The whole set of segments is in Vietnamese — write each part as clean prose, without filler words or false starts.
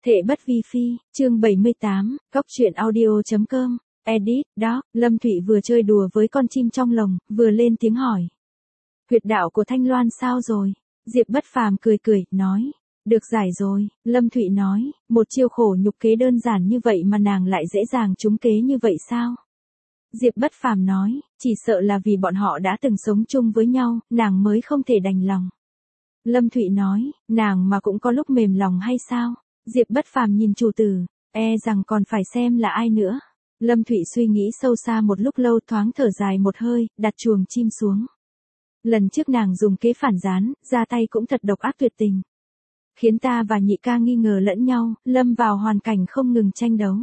Thệ bất vi phi, chương 78, góc truyện audio.com, edit, đó, Lâm Thụy vừa chơi đùa với con chim trong lồng, vừa lên tiếng hỏi. Huyệt đạo của Thanh Loan sao rồi? Diệp Bất Phàm cười cười, nói. Được giải rồi, Lâm Thụy nói, một chiêu khổ nhục kế đơn giản như vậy mà nàng lại dễ dàng trúng kế như vậy sao? Diệp Bất Phàm nói, chỉ sợ là vì bọn họ đã từng sống chung với nhau, nàng mới không thể đành lòng. Lâm Thụy nói, nàng mà cũng có lúc mềm lòng hay sao? Diệp Bất Phàm nhìn chủ tử, rằng còn phải xem là ai nữa. Lâm Thụy suy nghĩ sâu xa một lúc lâu, thoáng thở dài một hơi, đặt chuồng chim xuống. Lần trước nàng dùng kế phản gián, ra tay cũng thật độc ác tuyệt tình. Khiến ta và nhị ca nghi ngờ lẫn nhau, lâm vào hoàn cảnh không ngừng tranh đấu.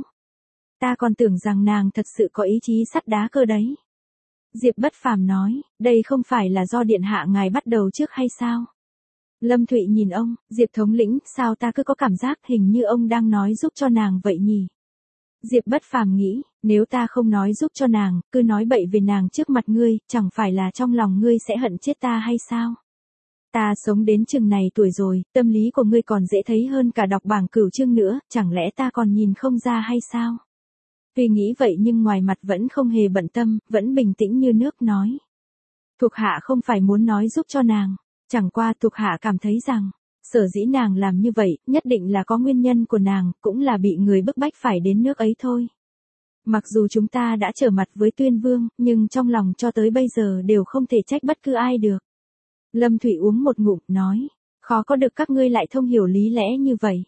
Ta còn tưởng rằng nàng thật sự có ý chí sắt đá cơ đấy. Diệp Bất Phàm nói, đây không phải là do điện hạ ngài bắt đầu trước hay sao? Lâm Thụy nhìn ông, Diệp thống lĩnh, sao ta cứ có cảm giác hình như ông đang nói giúp cho nàng vậy nhỉ? Diệp Bất Phàm nghĩ, nếu ta không nói giúp cho nàng, cứ nói bậy về nàng trước mặt ngươi, chẳng phải là trong lòng ngươi sẽ hận chết ta hay sao? Ta sống đến chừng này tuổi rồi, tâm lý của ngươi còn dễ thấy hơn cả đọc bảng cửu chương nữa, chẳng lẽ ta còn nhìn không ra hay sao? Tuy nghĩ vậy nhưng ngoài mặt vẫn không hề bận tâm, vẫn bình tĩnh như nước nói. Thuộc hạ không phải muốn nói giúp cho nàng, chẳng qua thuộc hạ cảm thấy rằng, sở dĩ nàng làm như vậy, nhất định là có nguyên nhân của nàng, cũng là bị người bức bách phải đến nước ấy thôi. Mặc dù chúng ta đã trở mặt với Tuyên Vương, nhưng trong lòng cho tới bây giờ đều không thể trách bất cứ ai được. Lâm Thụy uống một ngụm, nói, khó có được các ngươi lại thông hiểu lý lẽ như vậy.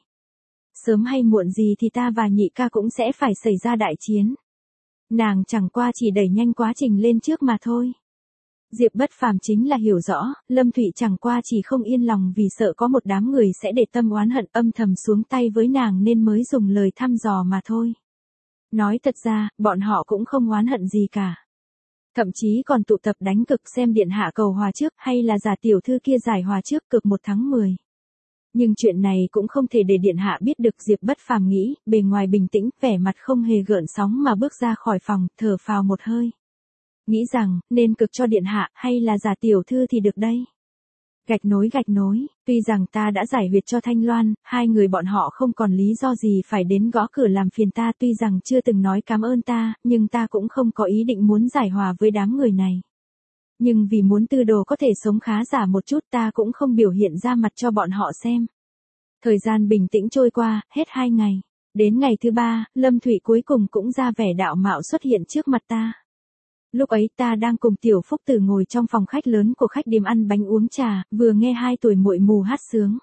Sớm hay muộn gì thì ta và nhị ca cũng sẽ phải xảy ra đại chiến. Nàng chẳng qua chỉ đẩy nhanh quá trình lên trước mà thôi. Diệp Bất Phàm chính là hiểu rõ, Lâm Thụy chẳng qua chỉ không yên lòng vì sợ có một đám người sẽ để tâm oán hận âm thầm xuống tay với nàng nên mới dùng lời thăm dò mà thôi. Nói thật ra, bọn họ cũng không oán hận gì cả. Thậm chí còn tụ tập đánh cực xem điện hạ cầu hòa trước hay là giả tiểu thư kia giải hòa trước cực 1 thắng 10. Nhưng chuyện này cũng không thể để điện hạ biết được. Diệp Bất Phàm nghĩ, bề ngoài bình tĩnh, vẻ mặt không hề gợn sóng mà bước ra khỏi phòng, thở phào một hơi. Nghĩ rằng, nên cực cho điện hạ hay là giả tiểu thư thì được đây. Gạch nối, tuy rằng ta đã giải huyệt cho Thanh Loan, hai người bọn họ không còn lý do gì phải đến gõ cửa làm phiền ta, tuy rằng chưa từng nói cảm ơn ta, nhưng ta cũng không có ý định muốn giải hòa với đám người này. Nhưng vì muốn Tư Đồ có thể sống khá giả một chút, ta cũng không biểu hiện ra mặt cho bọn họ xem. Thời gian bình tĩnh trôi qua, hết 2 ngày. Đến ngày thứ 3, Lâm Thụy cuối cùng cũng ra vẻ đạo mạo xuất hiện trước mặt ta. Lúc ấy ta đang cùng Tiểu Phúc Tử ngồi trong phòng khách lớn của khách điếm ăn bánh uống trà, vừa nghe 2 tuổi muội mù hát sướng.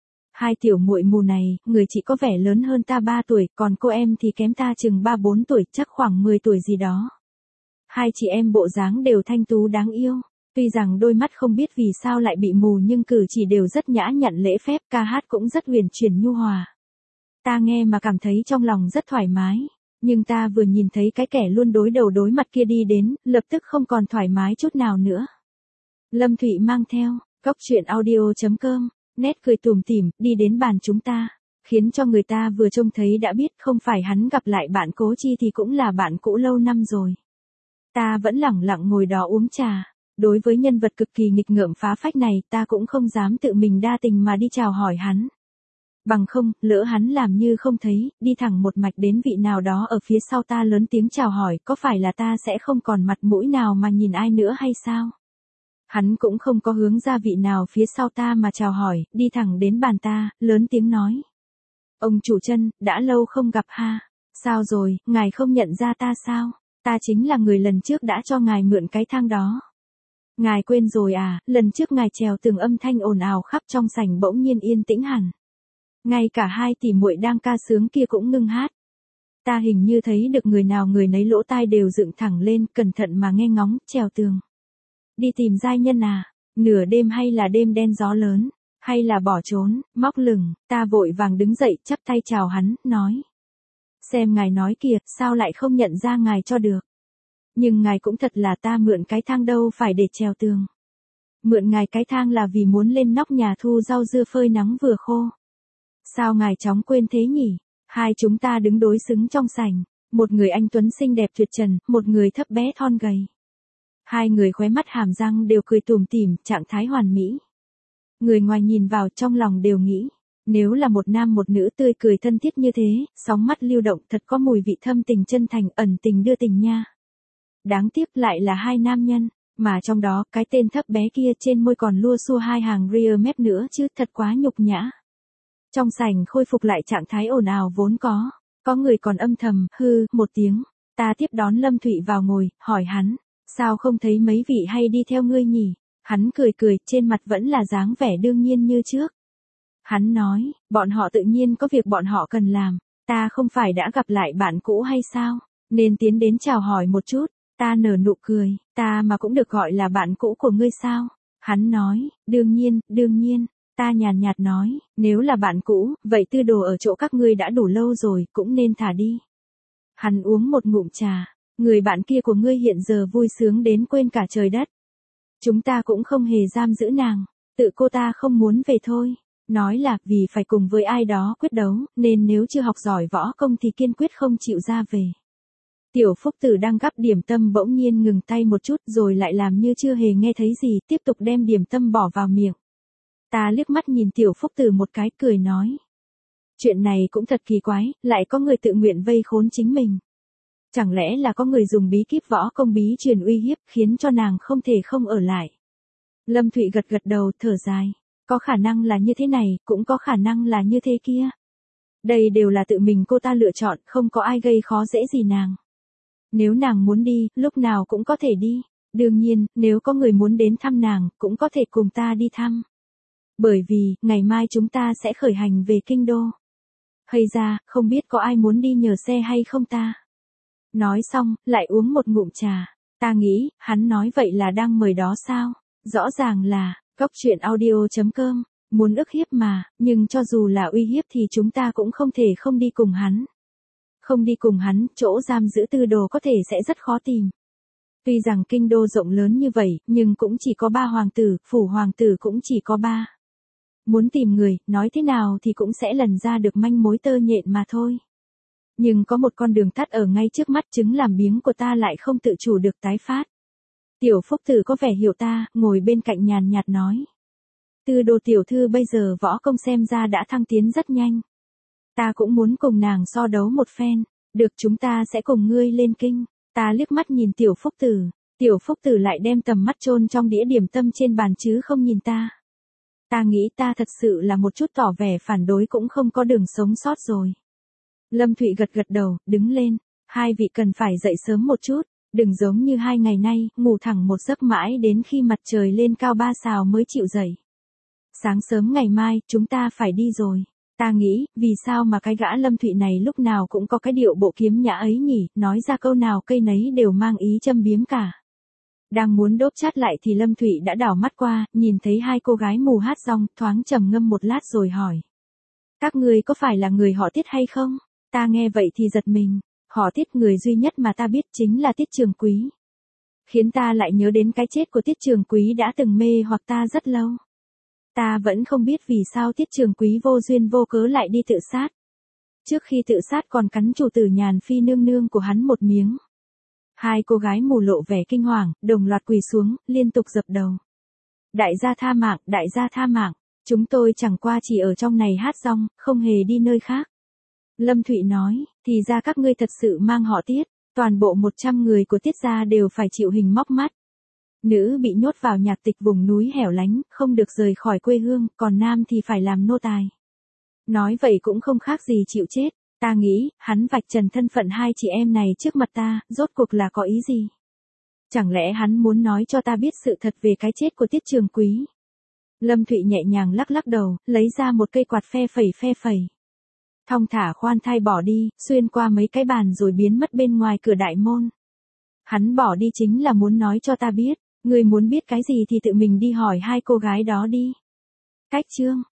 2 tiểu muội mù này, người chị có vẻ lớn hơn ta 3 tuổi, còn cô em thì kém ta chừng 3-4 tuổi, chắc khoảng 10 tuổi gì đó. 2 chị em bộ dáng đều thanh tú đáng yêu. Tuy rằng đôi mắt không biết vì sao lại bị mù nhưng cử chỉ đều rất nhã nhặn lễ phép, ca hát cũng rất huyền chuyển nhu hòa. Ta nghe mà cảm thấy trong lòng rất thoải mái. Nhưng ta vừa nhìn thấy cái kẻ luôn đối đầu đối mặt kia đi đến, lập tức không còn thoải mái chút nào nữa. Lâm Thụy mang theo, góc truyện audio.com, nét cười tủm tỉm, đi đến bàn chúng ta. Khiến cho người ta vừa trông thấy đã biết không phải hắn gặp lại bạn Cố Chi thì cũng là bạn cũ lâu năm rồi. Ta vẫn lẳng lặng ngồi đó uống trà. Đối với nhân vật cực kỳ nghịch ngợm phá phách này, ta cũng không dám tự mình đa tình mà đi chào hỏi hắn. Bằng không, lỡ hắn làm như không thấy, đi thẳng một mạch đến vị nào đó ở phía sau ta lớn tiếng chào hỏi, có phải là ta sẽ không còn mặt mũi nào mà nhìn ai nữa hay sao? Hắn cũng không có hướng ra vị nào phía sau ta mà chào hỏi, đi thẳng đến bàn ta, lớn tiếng nói. Ông chủ Chân, đã lâu không gặp ha. Sao rồi, ngài không nhận ra ta sao? Ta chính là người lần trước đã cho ngài mượn cái thang đó. Ngài quên rồi à, lần trước ngài trèo tường âm thanh ồn ào khắp trong sảnh bỗng nhiên yên tĩnh hẳn. Ngay cả 2 tỷ muội đang ca sướng kia cũng ngưng hát. Ta hình như thấy được người nào người nấy lỗ tai đều dựng thẳng lên, cẩn thận mà nghe ngóng, trèo tường. Đi tìm giai nhân à, nửa đêm hay là đêm đen gió lớn, hay là bỏ trốn, móc lửng, ta vội vàng đứng dậy chắp tay chào hắn, nói. Xem ngài nói kìa, sao lại không nhận ra ngài cho được. Nhưng ngài cũng thật là ta mượn cái thang đâu phải để trèo tường. Mượn ngài cái thang là vì muốn lên nóc nhà thu rau dưa phơi nắng vừa khô. Sao ngài chóng quên thế nhỉ? 2 chúng ta đứng đối xứng trong sảnh, một người anh tuấn xinh đẹp tuyệt trần, một người thấp bé thon gầy. 2 người khóe mắt hàm răng đều cười tủm tỉm, trạng thái hoàn mỹ. Người ngoài nhìn vào trong lòng đều nghĩ, Nếu là một nam một nữ tươi cười thân thiết như thế, sóng mắt lưu động thật có mùi vị thâm tình chân thành ẩn tình đưa tình nha. Đáng tiếc lại là hai nam nhân, mà trong đó cái tên thấp bé kia trên môi còn lua xua hai hàng rear mép nữa chứ, thật quá nhục nhã. Trong sảnh khôi phục lại trạng thái ồn ào vốn có người còn âm thầm hư một tiếng. Ta tiếp đón Lâm Thụy vào ngồi, hỏi hắn, sao không thấy mấy vị hay đi theo ngươi nhỉ? Hắn cười cười, trên mặt vẫn là dáng vẻ đương nhiên như trước. Hắn nói, bọn họ tự nhiên có việc bọn họ cần làm, ta không phải đã gặp lại bạn cũ hay sao, nên tiến đến chào hỏi một chút. Ta nở nụ cười, ta mà cũng được gọi là bạn cũ của ngươi sao? Hắn nói, đương nhiên. Ta nhàn nhạt nói, nếu là bạn cũ, vậy tư đồ ở chỗ các ngươi đã đủ lâu rồi, cũng nên thả đi. Hắn uống một ngụm trà, người bạn kia của ngươi hiện giờ vui sướng đến quên cả trời đất. Chúng ta cũng không hề giam giữ nàng, tự cô ta không muốn về thôi. Nói là vì phải cùng với ai đó quyết đấu, nên nếu chưa học giỏi võ công thì kiên quyết không chịu ra về. Tiểu Phúc Tử đang gắp điểm tâm bỗng nhiên ngừng tay một chút rồi lại làm như chưa hề nghe thấy gì, tiếp tục đem điểm tâm bỏ vào miệng. Ta liếc mắt nhìn Tiểu Phúc Tử một cái cười nói. Chuyện này cũng thật kỳ quái, lại có người tự nguyện vây khốn chính mình. Chẳng lẽ là có người dùng bí kíp võ công bí truyền uy hiếp khiến cho nàng không thể không ở lại. Lâm Thụy gật gật đầu thở dài. Có khả năng là như thế này, cũng có khả năng là như thế kia. Đây đều là tự mình cô ta lựa chọn, không có ai gây khó dễ gì nàng. Nếu nàng muốn đi, lúc nào cũng có thể đi. Đương nhiên, nếu có người muốn đến thăm nàng, cũng có thể cùng ta đi thăm. Bởi vì, ngày mai chúng ta sẽ khởi hành về kinh đô. Hay ra, không biết có ai muốn đi nhờ xe hay không ta? Nói xong, lại uống một ngụm trà. Ta nghĩ, hắn nói vậy là đang mời đó sao? Rõ ràng là, Cóc Truyện Audio.com, muốn ức hiếp mà, nhưng cho dù là uy hiếp thì chúng ta cũng không thể không đi cùng hắn. Không đi cùng hắn, chỗ giam giữ tư đồ có thể sẽ rất khó tìm. Tuy rằng kinh đô rộng lớn như vậy, nhưng cũng chỉ có 3 hoàng tử, phủ hoàng tử cũng chỉ có 3. Muốn tìm người, nói thế nào thì cũng sẽ lần ra được manh mối tơ nhện mà thôi. Nhưng có một con đường tắt ở ngay trước mắt, chứng làm biếng của ta lại không tự chủ được tái phát. Tiểu Phúc Tử có vẻ hiểu ta, ngồi bên cạnh nhàn nhạt nói. Tư đồ tiểu thư bây giờ võ công xem ra đã thăng tiến rất nhanh. Ta cũng muốn cùng nàng so đấu một phen, được chúng ta sẽ cùng ngươi lên kinh. Ta liếc mắt nhìn Tiểu Phúc Tử lại đem tầm mắt chôn trong đĩa điểm tâm trên bàn chứ không nhìn ta. Ta nghĩ ta thật sự là một chút tỏ vẻ phản đối cũng không có đường sống sót rồi. Lâm Thụy gật gật đầu, đứng lên, hai vị cần phải dậy sớm một chút, đừng giống như 2 ngày nay, ngủ thẳng một giấc mãi đến khi mặt trời lên cao 3 sào mới chịu dậy. Sáng sớm ngày mai, chúng ta phải đi rồi. Ta nghĩ, vì sao mà cái gã Lâm Thụy này lúc nào cũng có cái điệu bộ kiếm nhã ấy nhỉ, nói ra câu nào cây nấy đều mang ý châm biếm cả. Đang muốn đốp chát lại thì Lâm Thụy đã đảo mắt qua, nhìn thấy 2 cô gái mù hát rong, thoáng trầm ngâm một lát rồi hỏi. Các ngươi có phải là người họ Tiết hay không? Ta nghe vậy thì giật mình, họ Tiết người duy nhất mà ta biết chính là Tiết Trường Quý. Khiến ta lại nhớ đến cái chết của Tiết Trường Quý đã từng mê hoặc ta rất lâu. Ta vẫn không biết vì sao Tiết Trường Quý vô duyên vô cớ lại đi tự sát. Trước khi tự sát còn cắn chủ tử Nhàn Phi nương nương của hắn một miếng. 2 cô gái mù lộ vẻ kinh hoàng, đồng loạt quỳ xuống, liên tục dập đầu. Đại gia tha mạng, chúng tôi chẳng qua chỉ ở trong này hát rong, không hề đi nơi khác. Lâm Thụy nói, thì ra các ngươi thật sự mang họ Tiết, toàn bộ 100 người của Tiết gia đều phải chịu hình móc mắt. Nữ bị nhốt vào nhạc tịch vùng núi hẻo lánh, không được rời khỏi quê hương, còn nam thì phải làm nô tài. Nói vậy cũng không khác gì chịu chết. Ta nghĩ, hắn vạch trần thân phận 2 chị em này trước mặt ta, rốt cuộc là có ý gì? Chẳng lẽ hắn muốn nói cho ta biết sự thật về cái chết của Tiết Trường Quý? Lâm Thụy nhẹ nhàng lắc lắc đầu, lấy ra một cây quạt phe phẩy. Thong thả khoan thai bỏ đi, xuyên qua mấy cái bàn rồi biến mất bên ngoài cửa đại môn. Hắn bỏ đi chính là muốn nói cho ta biết, ngươi muốn biết cái gì thì tự mình đi hỏi 2 cô gái đó đi. Cách chương